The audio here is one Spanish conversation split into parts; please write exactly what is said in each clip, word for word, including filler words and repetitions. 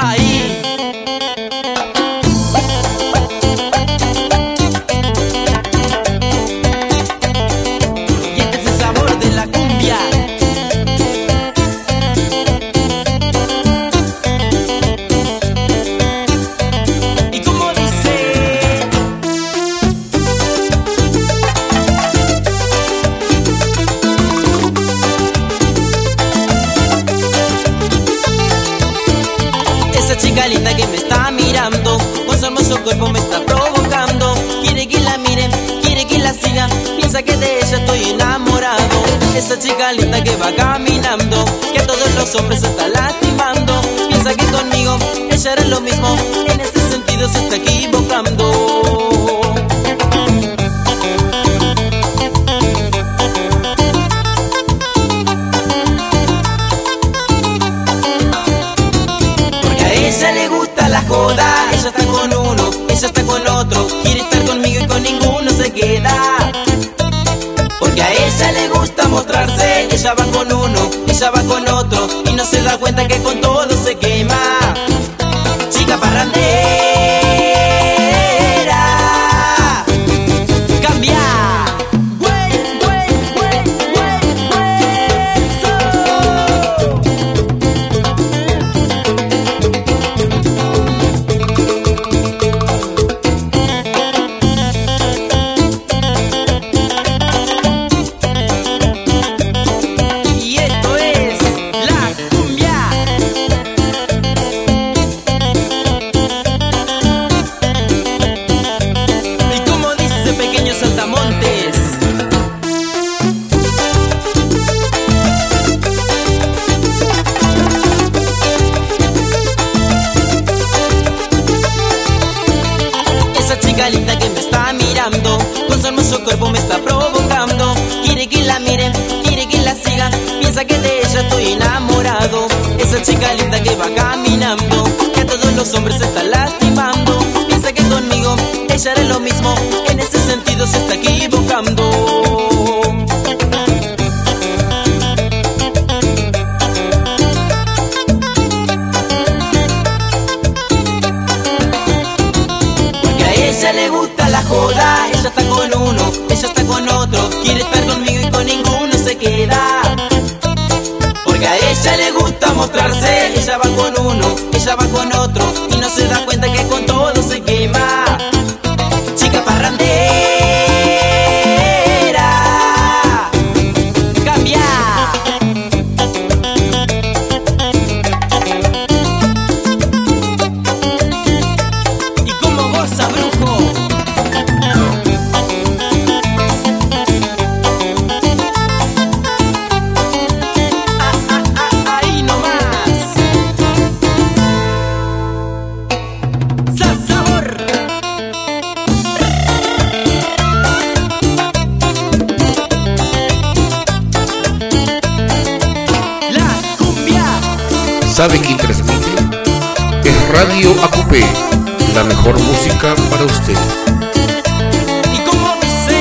ahí. Y este es el sabor de la cumbia. Y como dice, esa chica linda que me está mirando, con su hermoso cuerpo me está provocando. Quiere que la miren, quiere que la siga, piensa que de ella estoy enamorado. Esa chica linda que va caminando, que a todos los hombres se está lastimando. Piensa que conmigo ella hará lo mismo, en ese sentido se está equivocando. Ella le gusta la joda, ella está con uno, ella está con otro, quiere estar conmigo y con ninguno se queda. Porque a ella le gusta mostrarse, ella va con uno, ella va con otro, y no se da cuenta que con todo se quema. Chica parrandera, cambia. Linda que me está mirando, con su hermoso cuerpo me está provocando. Quiere que la miren, quiere que la siga, piensa que de ella estoy enamorado. Esa chica linda que va caminando, que a todos los hombres se está lastimando. Piensa que conmigo ella hará lo mismo, en ese sentido se está equivocando. Ella le gusta la joda, ella está con uno, ella está con otro, quiere estar conmigo y con ninguno se queda. Porque a ella le gusta mostrarse, ella va con uno, ella va con otro, y no se da cuenta que con todo se quema. Chica parrandera, cambia. Y como goza, brujo. ¿Sabe quién transmite? Es Radio A Q P, la mejor música para usted. Y como dice,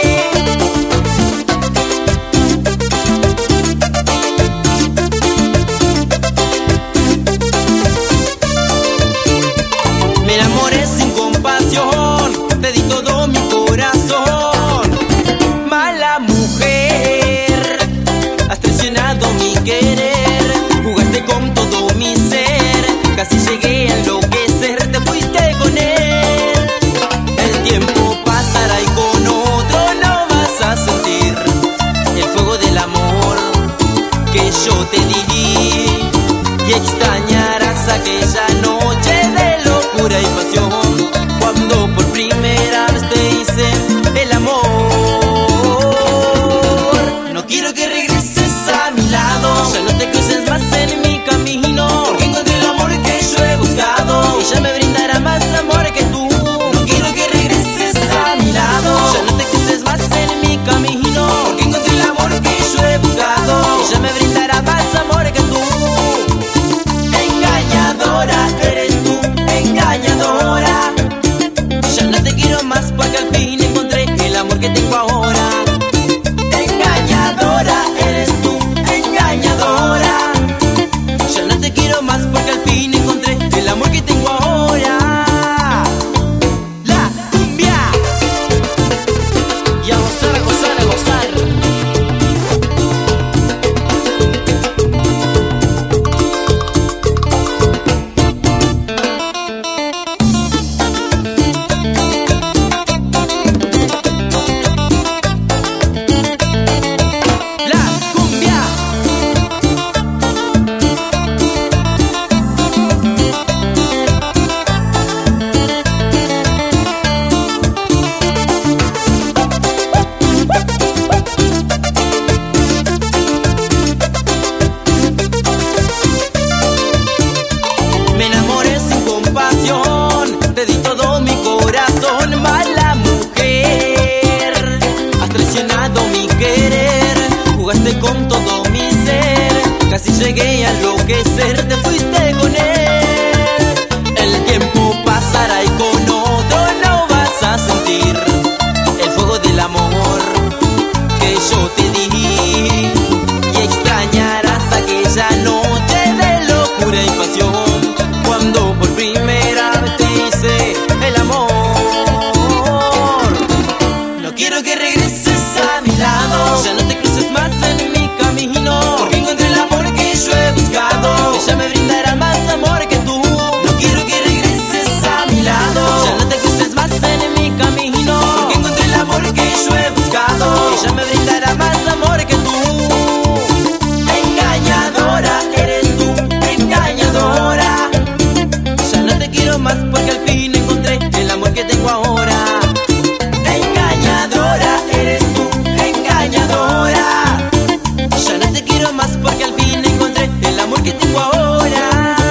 me enamoré sin compasión, te di todo mi corazón. Mala mujer, has traicionado mi querer, jugaste con todo mi ser, casi llegué a enloquecer, te fuiste con él. El tiempo pasará y con otro no vas a sentir el fuego del amor que yo te di, y extrañarás aquella noche de locura y pasión, cuando por primera vez te hice el amor. No quiero que regreses a mi lado, ya no te cruces más en mi camino, porque encontré el amor que yo he buscado, y ella me brindará más amor que tú. No quiero que regreses a mi lado, ya no te cruces más en mi camino, porque encontré el amor que yo he buscado, y ella me brindará más amor que tú. Engañadora, Casi llegué a enloquecer, te fuiste con él. El tiempo pasará y con otro no vas a sentir el fuego del amor que yo te di. Y extrañarás aquella noche de locura y pasión, cuando por primera vez te hice el amor. No quiero que regreses a mi lado, ya no te cruces más en mi camino, porque encontré el amor que yo he buscado. Ella me brindará más amor que tú. No quiero que regreses a mi lado, ya no te cruces más en mi camino, porque encontré el amor que yo he buscado. Ella me brindará más amor que tú. Engañadora eres tú, engañadora. Ya no te quiero más porque al fin encontré el amor que tengo ahora. Engañadora eres tú, engañadora. Ya no te quiero más porque al fin encontré el amor que tengo ahora.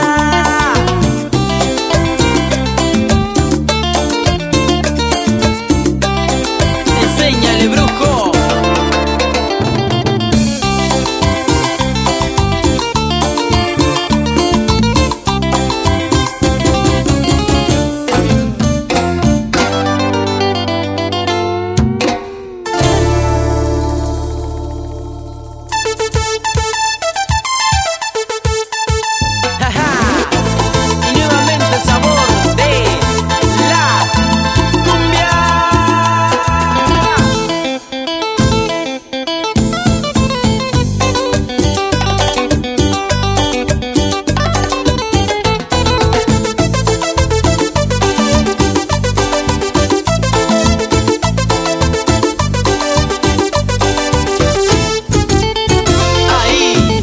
Enséñale, brujo. Y nuevamente el sabor de la cumbia. Ahí.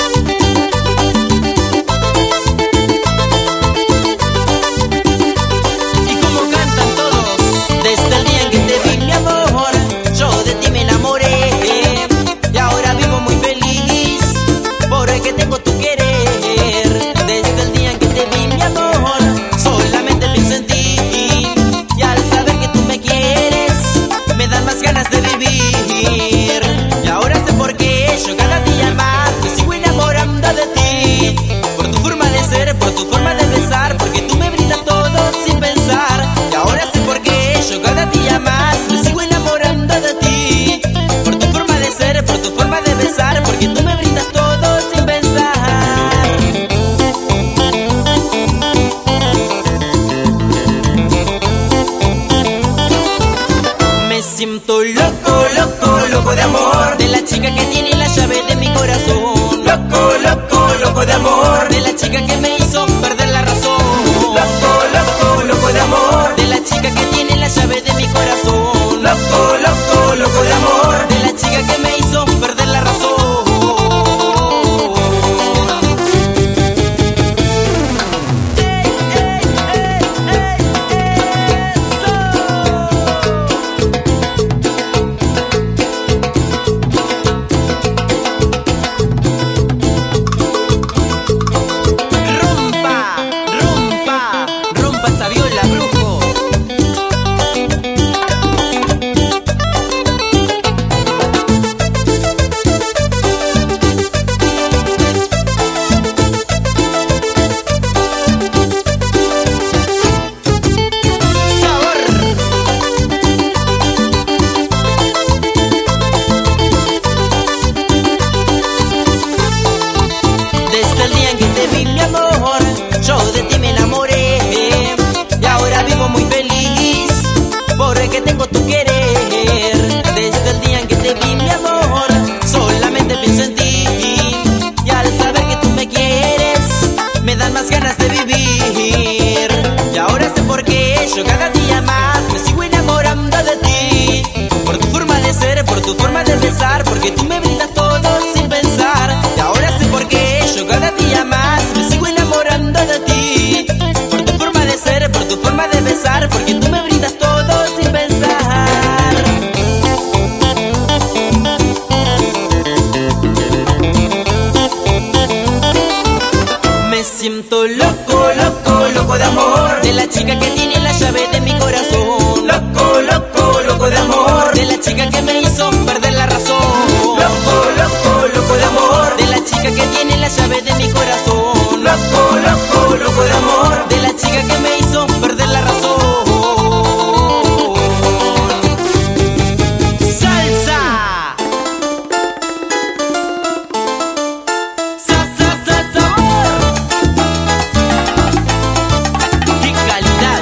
Y como cantan todos, desde el día en que te vi, mi amor, yo de ti me enamoré. Y ahora vivo muy feliz, porque tengo tu querer. Desde el día en que te vi, mi amor, solamente pienso en ti. Y al saber que tú me quieres, me dan más ganas de vivir. Y ahora sé por qué yo cada día más me sigo enamorando de ti. Por tu forma de ser, por tu forma de besar, porque tú me brindas todo sin pensar. Y ahora sé por qué yo cada día más me sigo enamorando de ti. Por tu forma de ser, por tu forma de besar, porque tú me brindas todo sin pensar. Me siento loco, loco, loco de amor, de la chica que tiene la llave de mi corazón. Loco, loco, loco de amor, de la chica que me hizo perder la razón. Loco, loco, loco de amor, de la chica que tiene la llave de mi corazón. Loco, loco, loco de amor, de la chica que me hizo perder la razón. Rompa, rompa, rompa esa viola, brujo. Sabor. Desde el día en que te vi, mi amor, yo de ti me enamoré. Y ahora vivo muy feliz, porque tengo tu querer. Desde el día en que te vi, mi amor, solamente pienso en ti. Y al saber que tú me quieres, me dan más ganas de vivir. Y ahora sé por qué yo cada día más me sigo enamorando de ti. Por tu forma de ser, por tu forma de besar, porque tú me brindas todo sin pensar. Y ahora sé por qué yo cada día más me sigo enamorando de ti. Por tu forma de ser, por tu forma de besar, porque tú me brindas todo sin pensar. Me siento loco, loco, loco de amor, de la chica que tiene la llave de mi corazón. Loco, loco, loco de amor, de la chica que me hizo perder la razón. Loco, loco, loco de amor, de la chica chica que tiene la llave de mi corazón. Loco, loco, loco de amor, de la chica que me hizo perder la razón. ¡Salsa! ¡Sa, sa, sa, sabor! ¡Qué calidad!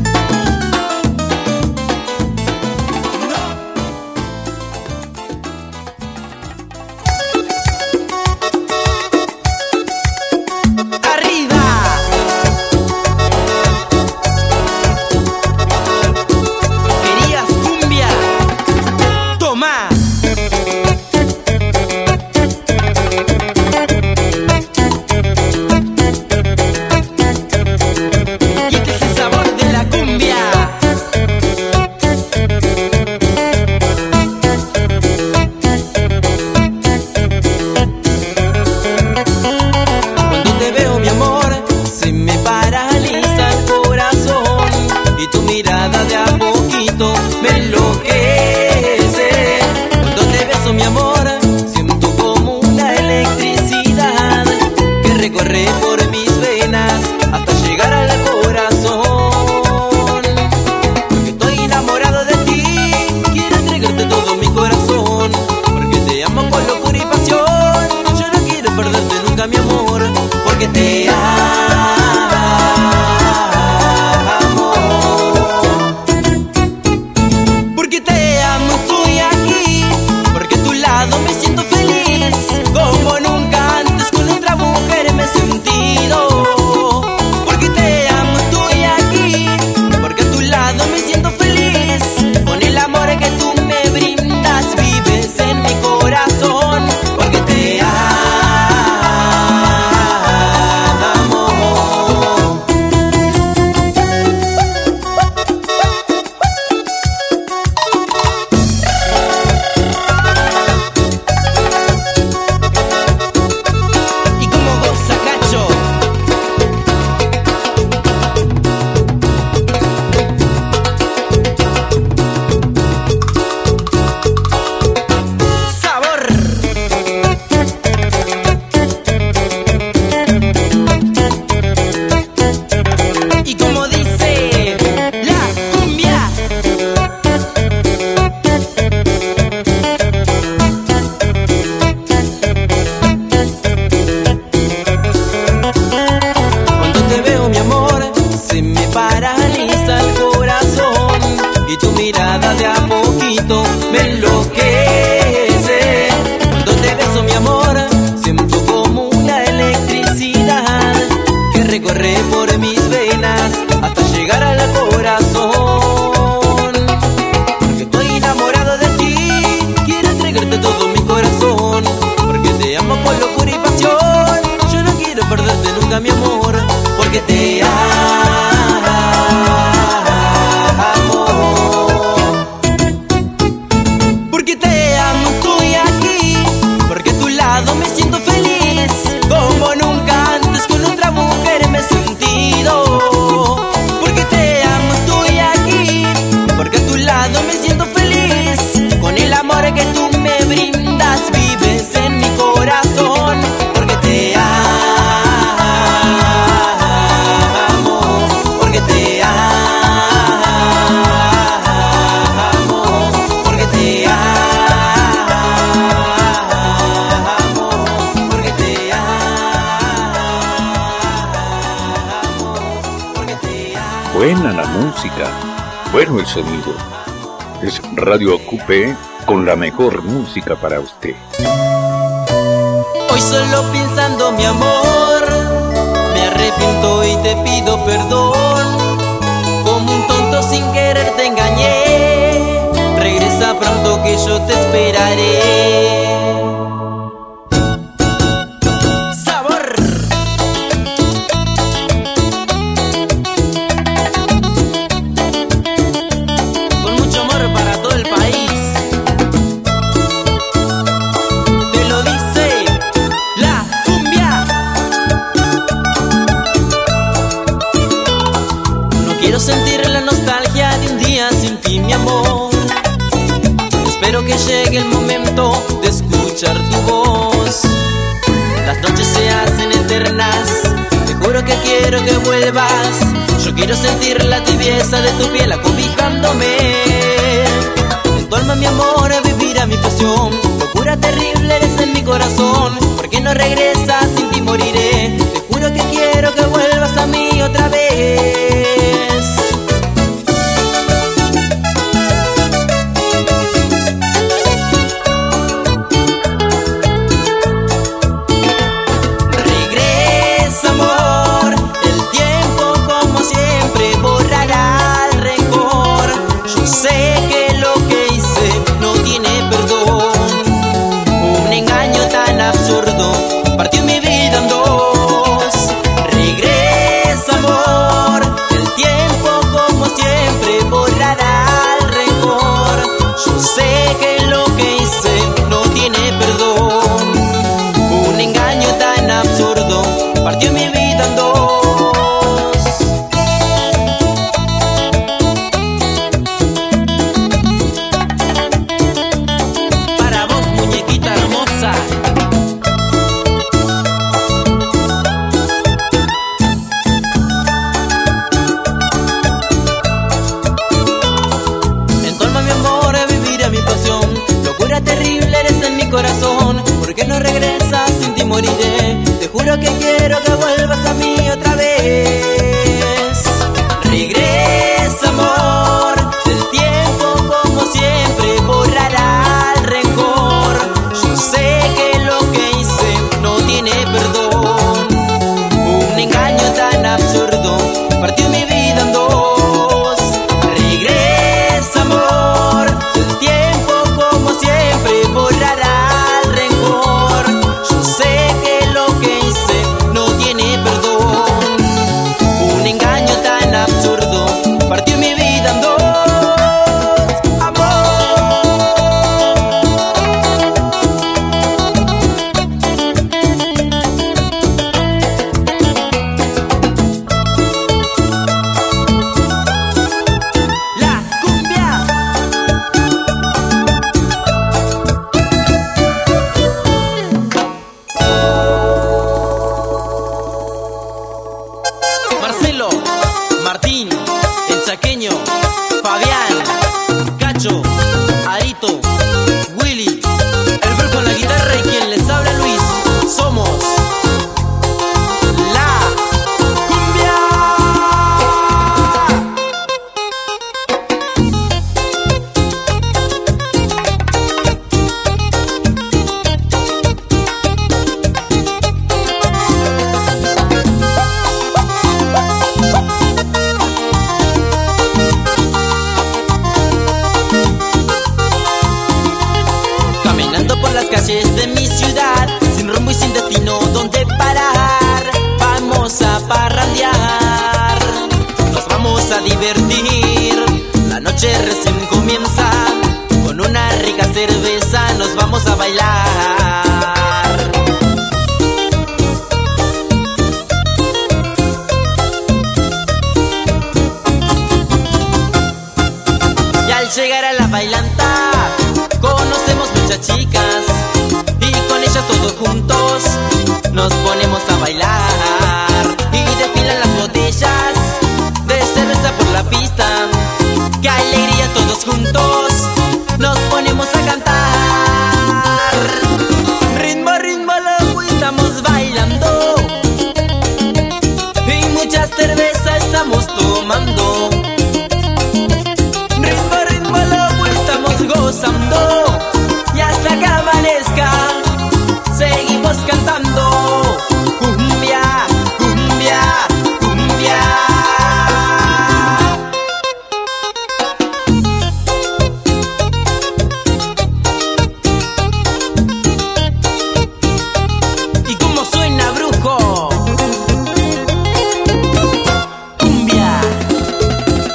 Buena la música, bueno el sonido. Es Radio Ocupe con la mejor música para usted. Hoy solo pensando mi amor, me arrepiento y te pido perdón. Como un tonto sin querer te engañé. Regresa pronto que yo te esperaré. Sentir la nostalgia de un día sin ti, mi amor. Espero que llegue el momento de escuchar tu voz. juro que quiero que vuelvas. Yo quiero sentir la tibieza de tu piel acobijándome. En tu alma mi amor vivirá mi pasión. Locura terrible eres en mi corazón. ¿Por qué no regresas? Sin ti moriré. Te juro que quiero que vuelvas a mí otra vez. Partió mi vida en dos. Regresa, amor. El tiempo, como siempre, borrará el rencor. Yo sé que lo que hice no tiene perdón. Un engaño tan absurdo partió mi vida en dos. Para vos, muñequita hermosa. Terrible eres en mi corazón. ¿Por qué no regresas? Sin ti moriré. Te juro que quiero que vuelvas a mí otra vez. Regresa, amor. El tiempo, como siempre, borrará el rencor. Yo sé que lo que hice no tiene perdón. Un engaño tan absurdo partió mi vida en dos. Regresa, amor. El tiempo, como siempre, borrará el rencor. Yo sé que lo que hice no tiene perdón. Un engaño tan absurdo partió mi vida en dos. La cumbia. Marcelo, Martín, el chaqueño, Fabián, Cacho, Arito, Willy, el Bru con la guitarra y quien les habla Luis. Somos La Cumbia. Caminando por las calles de mi ciudad, sin rumbo y sin destino donde parar, vamos a parrandear, nos vamos a divertir. La noche recién comienza, con una rica cerveza nos vamos a bailar. Y al llegar a la bailanta conocemos muchas chicas y con ellas todos juntos nos ponemos a bailar. Y desfilan las botellas de cerveza por la pista. ¡Qué alegría! Todos juntos nos ponemos a cantar. Ritmo, ritmo, loco, estamos bailando y mucha cerveza estamos tomando. Ritmo, ritmo, loco, estamos gozando y hasta que amanezca seguimos cantando. Cumbia, cumbia, cumbia. ¿Y cómo suena, brujo? Cumbia.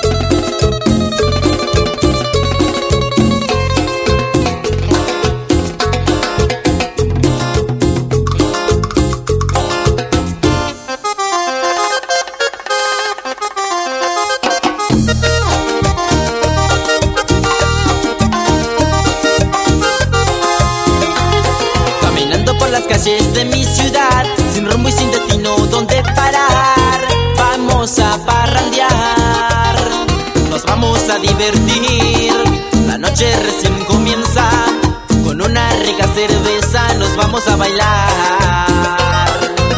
divertir. La noche recién comienza, con una rica cerveza nos vamos a bailar.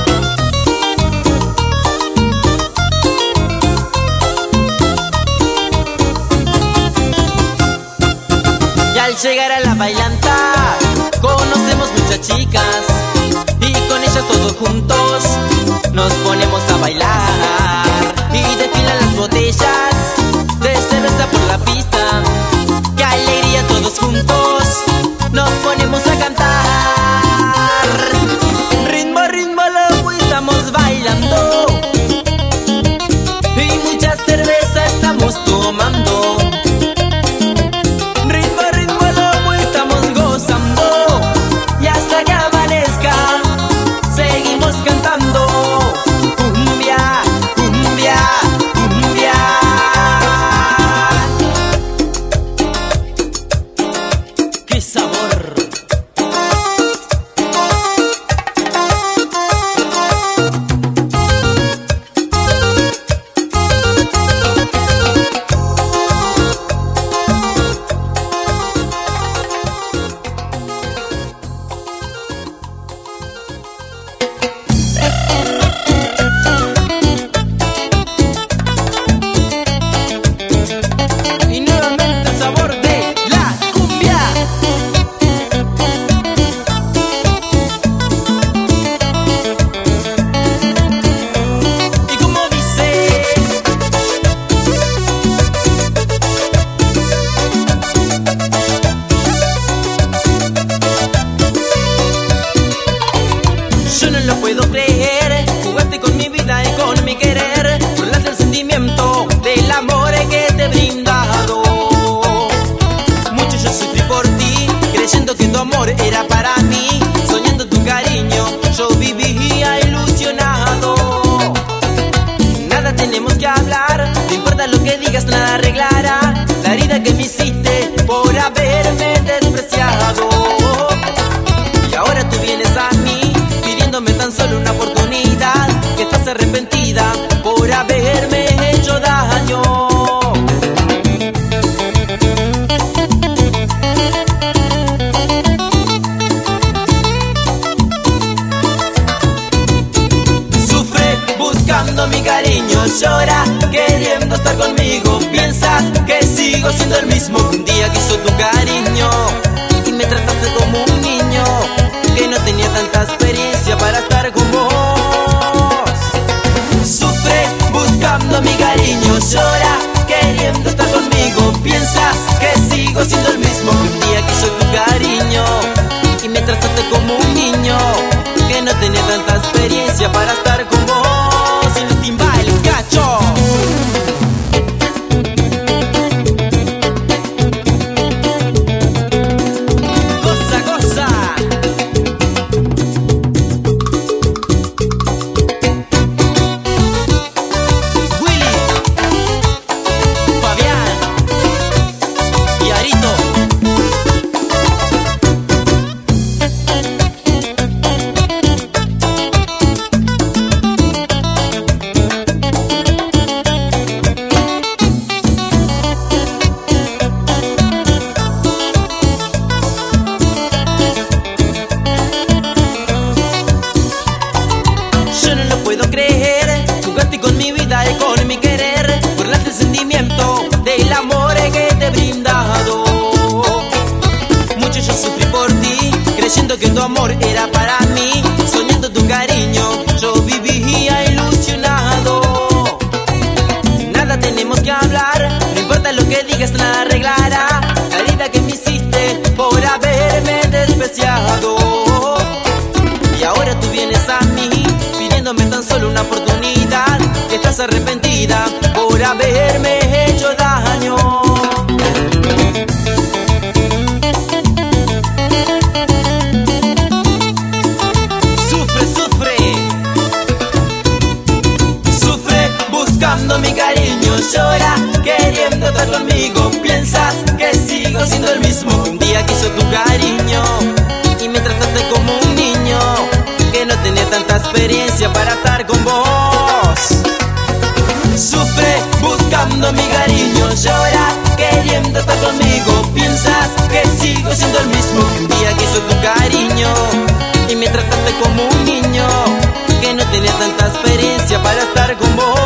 Y al llegar a la bailanta, conocemos muchas chicas, y con ellas todos juntos nos ponemos a bailar. Y desfilan las botellas de cerveza por la pista, qué alegría todos juntos nos ponemos a cantar. Ritmo, ritmo loco y estamos bailando, y mucha cerveza estamos tomando. Ritmo, ritmo loco y estamos gozando, y hasta que amanezca seguimos cantando. Cumbia, cumbia, cumbia. ¡Qué sabor! Y nuevamente el sabor de la cumbia. Y como dice, yo no lo puedo creer, jugaste con mi vida y con mi querer, burlaste el sentimiento del amor que te he brindado. Mucho yo sufrí por ti, creyendo que tu amor era para mí, soñando tu cariño, yo vivía ilusionado. Nada tenemos que hablar, no importa lo que digas, nada arreglará la herida que me hiciste por haberme despreciado. Y ahora tú vienes a mí pidiéndome tan solo una oportunidad, que estás arrepentida por haberme hecho daño. Sufre buscando mi cariño, llora queriendo estar conmigo. Piensas que sigo siendo el mismo que un día quiso tu cariño, y me trataste como un niño que no tenía tanta experiencia para estar con vos. Sufre buscando mi cariño, llora queriendo estar conmigo. Piensas que sigo siendo el mismo que un día quiso tu cariño, y me trataste como un niño que no tenía tanta experiencia para estar con vos. Y los timbales, cacho. Goza, goza. Willy, Fabián y Arito. Yo no lo puedo creer, jugaste con mi vida y con mi querer, burlaste el sentimiento del amor que te he brindado. Mucho yo sufrí por ti, creyendo que tu amor era para mí, soñando tu cariño, yo vivía ilusionado. Nada tenemos que hablar, no importa lo que digas, nada arreglará la herida que me hiciste por haberme despreciado. Y ahora tú vienes a mí pidiéndome tan solo una oportunidad, que estás arrepentida por haberme hecho daño. Sufre, sufre. Sufre buscando mi cariño, llora queriendo estar conmigo. Piensas que sigo siendo el mismo que un día quiso tu cariño, y me trataste como un niño que no tenía tanta experiencia para estar con vos. Sufre buscando mi cariño, llora queriendo siempre estás conmigo. Piensas que sigo siendo el mismo que un día quiso tu cariño y me trataste como un niño que no tenía tanta experiencia para estar con vos.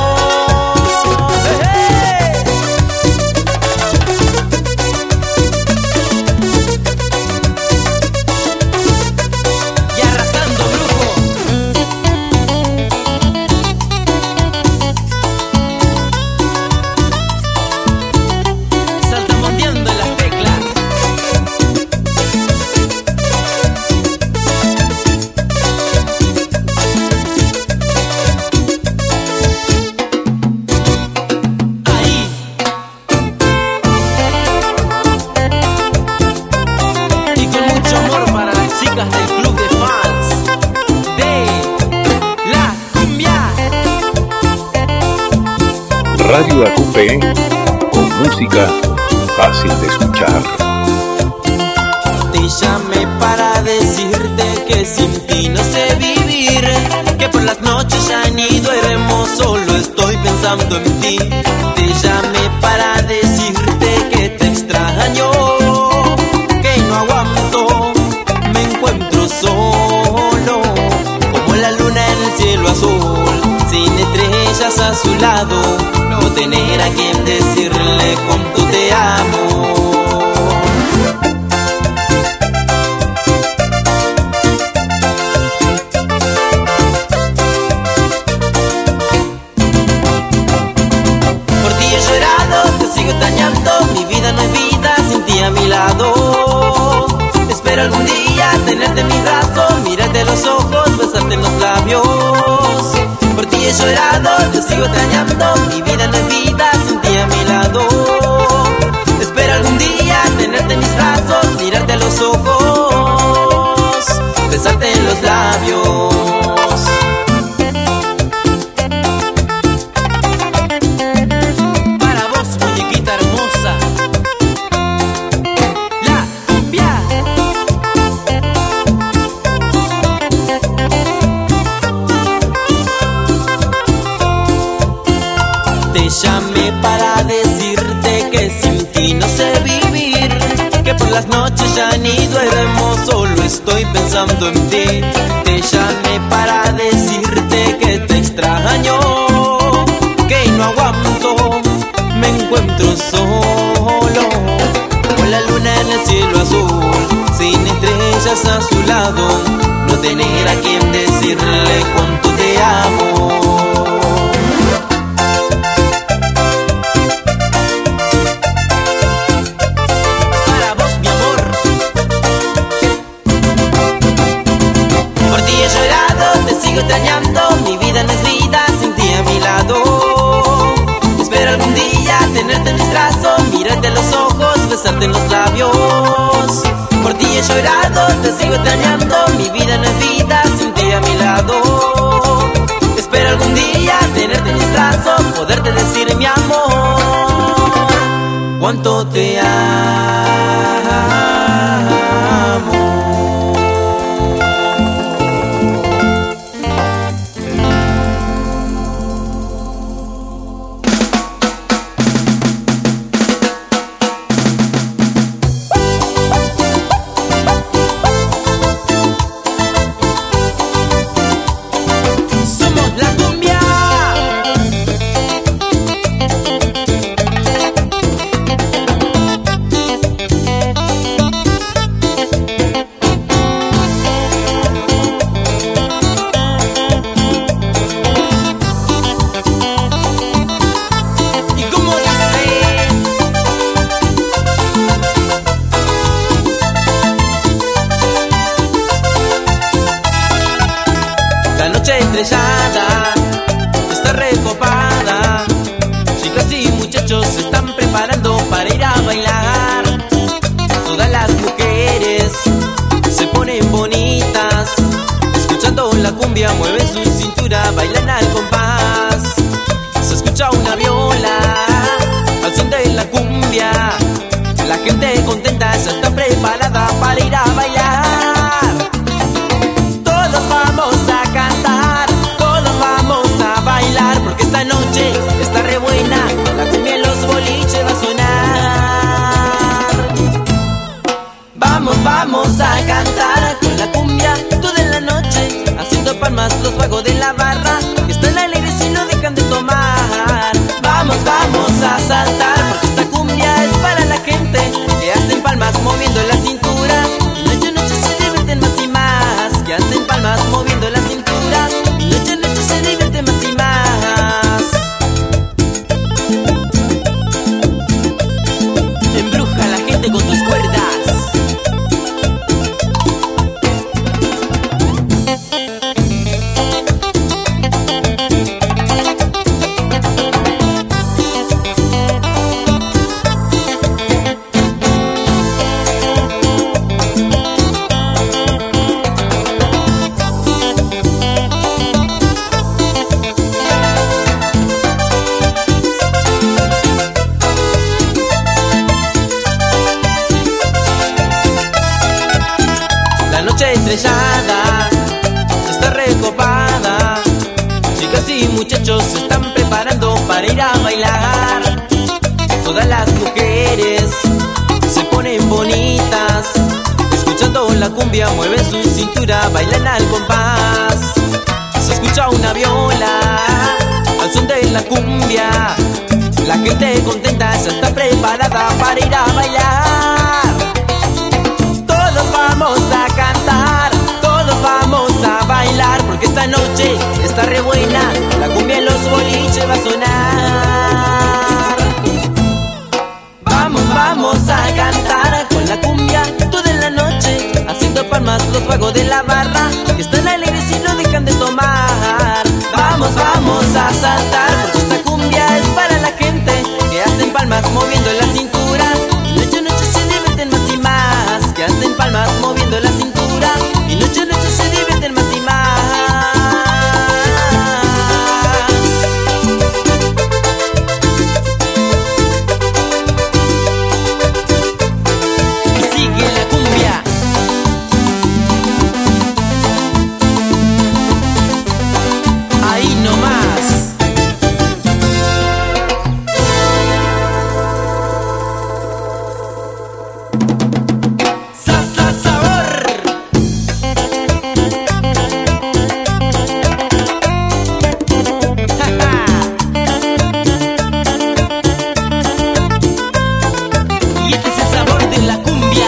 Radio A Q P, con música fácil de escuchar. Te llamé para decirte que sin ti no sé vivir, que por las noches ya ni duermo, solo estoy pensando en ti. Te llamé para decirte que te extraño, que no aguanto, me encuentro solo, como la luna en el cielo azul, sin estrellas a su lado, no tener a quien decirle cuánto te amo. Por ti he llorado, te sigo extrañando, mi vida no es vida sin ti a mi lado. Espero algún día tenerte en mis brazos, mirarte a los ojos, besarte en los labios. Por ti he llorado, te sigo extrañando, mi vida no es vida sin ti a mi lado. Espero algún día tenerte en mis brazos, mirarte a los ojos, besarte en los labios. Para vos, muñequita hermosa, la cumbia. Te llamé para decirte que sin ti no sé vivir, que por las noches ya ni duermo, solo estoy pensando en ti. Te llamé para decirte que te extraño, que no aguanto, me encuentro solo, con la luna en el cielo azul, sin estrellas a su lado, no tener a quien decirle cuánto te amo. Extrañando, mi vida no es vida sin ti a mi lado. Espero algún día tenerte en mis brazos, mirarte a los ojos, besarte en los labios. Por ti he llorado, te sigo extrañando, mi vida no es vida sin ti a mi lado. Espero algún día tenerte en mis brazos, poderte decir mi amor, cuánto te amo. Estrellada está recopada, chicas y muchachos se están preparando para ir a bailar. Todas las mujeres se ponen bonitas, escuchando la cumbia mueven su cintura, bailan al compás. Se escucha una viola al son de la cumbia, la gente contenta ya está preparada para ir a bailar. Todos vamos a cantar, vamos a bailar, porque esta noche está re buena, la cumbia en los boliches va a sonar. estrellada está recopada. Chicas y muchachos se están preparando para ir a bailar. Todas las mujeres se ponen bonitas, escuchando la cumbia mueven su cintura, bailan al compás. Se escucha una viola al son de la cumbia. La gente contenta ya está preparada para ir a bailar. Todos vamos a cantar, todos vamos a bailar, porque esta noche está re buena, la cumbia en los boliches va a sonar. Vamos, vamos a cantar con la cumbia toda la noche, haciendo palmas los vagos de la barra, que están alegres y no dejan de tomar. Vamos, vamos a saltar, porque esta cumbia es para la gente que hacen palmas moviendo la cintura, y noche a noche se divierten más y más, que hacen palmas moviendo la cintura, y noche a noche se divierten más y más. Y sigue la cumbia. Ahí nomás. Sa, sa, sabor. Ja, ja. Y este es el sabor de la cumbia.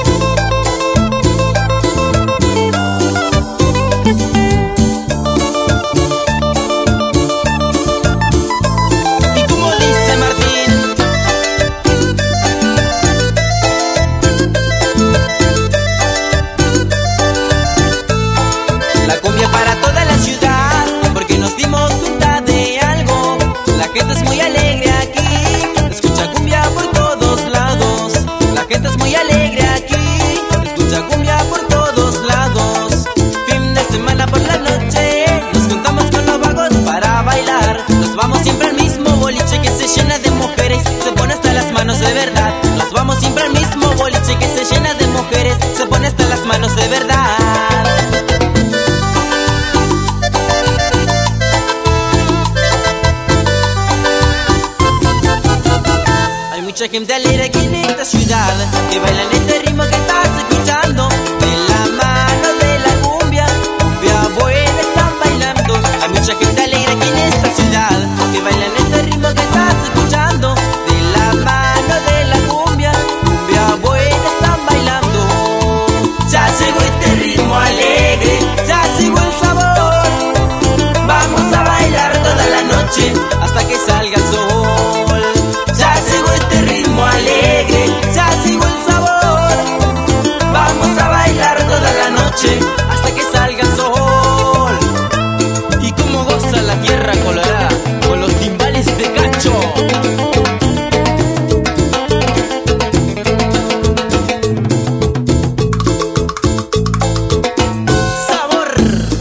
Y como dice Martín, la cumbia para toda la ciudad, porque nos dimos cuenta de algo. La gente es muy alegre aquí, escucha cumbia por todos lados. La gente es muy alegre aquí, escucha cumbia por todos lados. Fin de semana por la noche, nos juntamos con los vagos para bailar. Nos vamos siempre al mismo boliche que se llena de mujeres, se pone hasta las manos de verdad. Nos vamos siempre al mismo boliche que se llena de mujeres, se pone hasta las manos de verdad. Hay mucha gente alegre aquí en esta ciudad, que bailan este ritmo que estás escuchando, de la mano de la cumbia, cumbia buena están bailando. Hay mucha gente alegre aquí en esta ciudad, que bailan este ritmo que estás escuchando, de la mano de la cumbia, cumbia buena están bailando. Ya llegó este ritmo alegre, ya llegó el sabor, vamos a bailar toda la noche hasta que salga el sol. Ya llegó este ritmo alegre, ya llegó el sabor, vamos a bailar toda la noche hasta que salga el sol. Y cómo goza la tierra colorada con los timbales de Cacho. Sabor.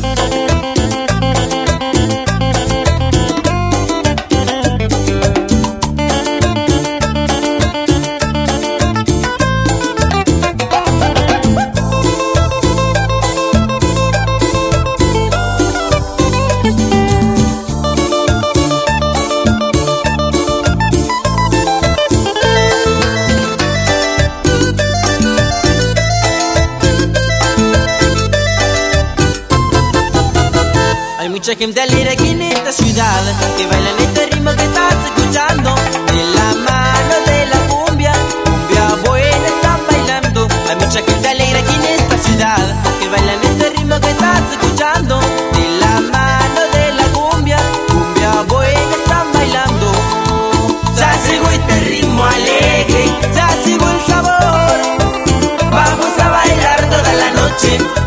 Hay mucha gente alegre aquí en esta ciudad, que bailan este ritmo que estás escuchando, de la mano de la cumbia, cumbia buena están bailando. Hay mucha gente alegre aquí en esta ciudad, que bailan este ritmo que estás escuchando, de la mano de la cumbia, cumbia buena están bailando. Ya llegó este ritmo alegre, ya llegó el sabor, vamos a bailar toda la noche